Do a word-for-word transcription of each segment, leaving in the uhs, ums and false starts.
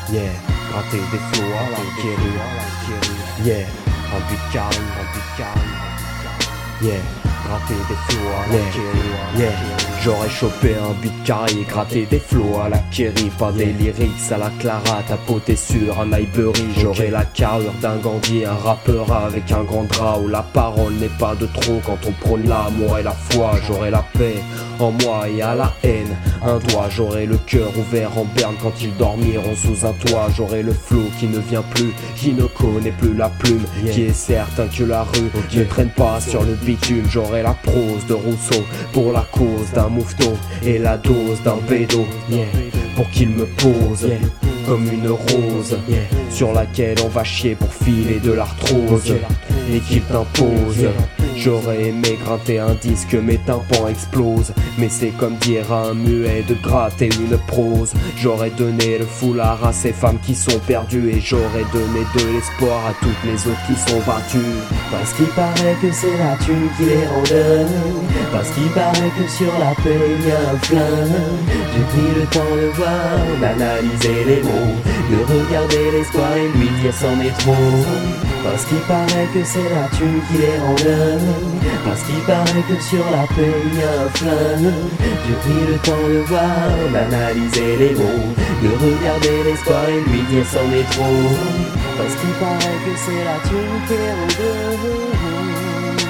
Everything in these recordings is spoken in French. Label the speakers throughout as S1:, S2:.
S1: Yeah, gratter des flots à la Kerry. Yeah, un but carré, un but carré. Yeah, gratter des flots à la Kerry. Yeah, j'aurais chopé un beat carré, gratté des flots à la Kerry. Pas des lyrics à la Clara, tapoté sur un Ibery. J'aurais la carrure d'un Gandhi, un rappeur avec un grand drap, où la parole n'est pas de trop quand on prône l'amour et la foi. J'aurais la paix en moi et à la haine un doigt. J'aurai le cœur ouvert en berne quand ils dormiront sous un toit. J'aurai le flot qui ne vient plus, qui ne connaît plus la plume, yeah. Qui est certain que la rue okay. ne traîne pas sur le bitume. J'aurai la prose de Rousseau pour la cause d'un moufton et la dose d'un bédo, yeah. Pour qu'il me pose yeah. comme une rose yeah. sur laquelle on va chier pour filer de l'arthrose et qu'il t'impose. J'aurais aimé gratter un disque, mes tympans explosent, mais c'est comme dire à un muet de gratter une prose. J'aurais donné le foulard à ces femmes qui sont perdues, et j'aurais donné de l'espoir à toutes les autres qui sont battues.
S2: Parce qu'il paraît que c'est la thune qui les rend dingues, parce qu'il paraît que sur la paix y a un flingue. J'ai pris le temps de voir, d'analyser les mots, de regarder l'espoir et lui dire c'en est trop. Parce qu'il paraît que c'est la thune qui les rend dingues, parce qu'il paraît que sur la paix y a un flingue. J'ai pris le temps de voir, d'analyser les mots, de regarder l'espoir et lui dire c'en est trop. Parce qu'il paraît que c'est la thune qui les rend dingues.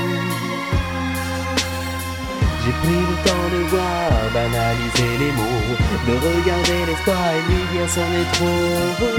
S2: J'ai pris le temps de voir, d'analyser les mots, de regarder l'espoir et lui dire c'en est trop.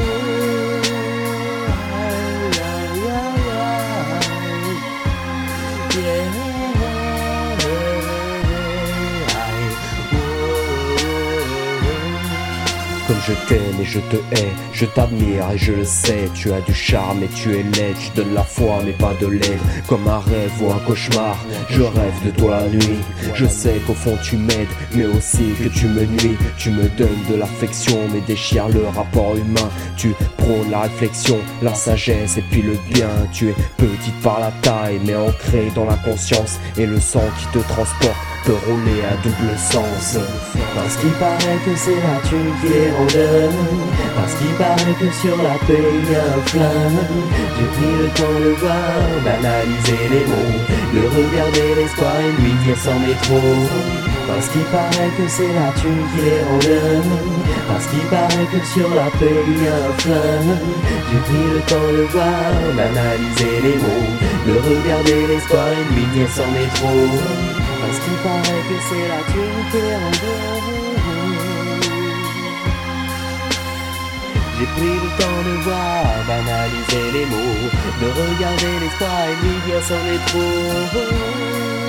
S1: Comme je t'aime et je te hais, je t'admire et je le sais. Tu as du charme et tu es laide, je donne la foi mais pas de l'aide. Comme un rêve ou un cauchemar, je rêve de toi la nuit. Je sais qu'au fond tu m'aides, mais aussi que tu me nuis. Tu me donnes de l'affection mais déchires le rapport humain. Tu prônes la réflexion, la sagesse et puis le bien. Tu es petite par la taille mais ancrée dans la conscience, et le sang qui te transporte peut rouler à double sens.
S2: Parce qu'il paraît que c'est la thune qui les rend dingues, parce qu'il paraît que sur la paix y a un flingue. J'ai pris le temps de voir, d'analyser les mots, de regarder l'espoir et lui dire c'en est trop. Parce qu'il paraît que c'est la thune qui les rend dingues, parce qu'il paraît que sur la paix y a un flingue. J'ai pris le temps de voir, d'analyser les mots, de regarder l'espoir et lui dire c'en est trop. Parce qu'il paraît que c'est la thune qui les rend dingues. J'ai pris le temps de voir, d'analyser les mots, de regarder l'espoir et lui dire c'en est trop.